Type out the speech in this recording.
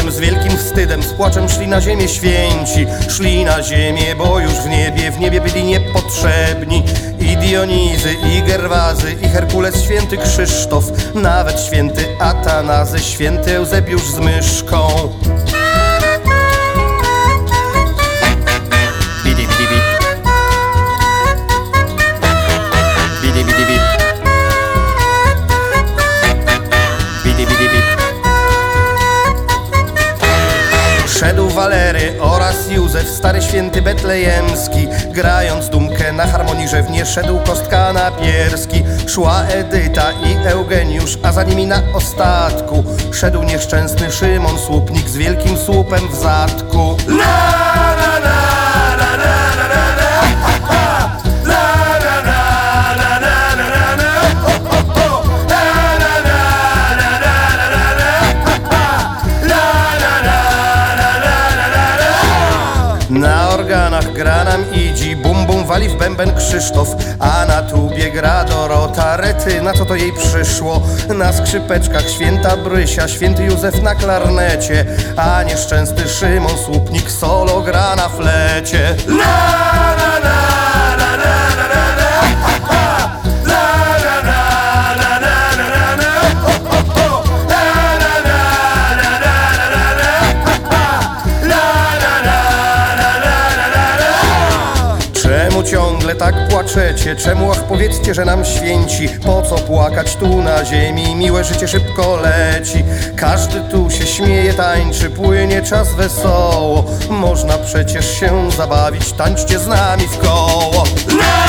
z wielkim wstydem, z płaczem szli na ziemię święci. Szli na ziemię, bo już w niebie byli niepotrzebni. I Dionizy, i Gerwazy, i Herkules, święty Krzysztof, nawet święty Atanazy, święty Eusebiusz z myszką. Bidi bidi bidi. Bidi bidi bidi. Bidi bidi bidi. Szedł Walery oraz Józef, stary święty betlejemski. Grając dumkę na harmonii szedł Kostka Napierski. Szła Edyta i Eugeniusz, a za nimi na ostatku szedł nieszczęsny Szymon Słupnik z wielkim słupem w zadku. Na organach gra nam idzi, bum bum wali w bęben Krzysztof, a na tubie gra Dorota. Rety, na co to jej przyszło? Na skrzypeczkach święta Brysia, święty Józef na klarnecie, a nieszczęsny Szymon Słupnik solo gra na flecie. Czemu ciągle tak płaczecie? Czemu, ach, powiedzcie, że nam święci? Po co płakać tu na ziemi? Miłe życie szybko leci. Każdy tu się śmieje, tańczy, płynie czas wesoło. Można przecież się zabawić, tańczcie z nami w koło.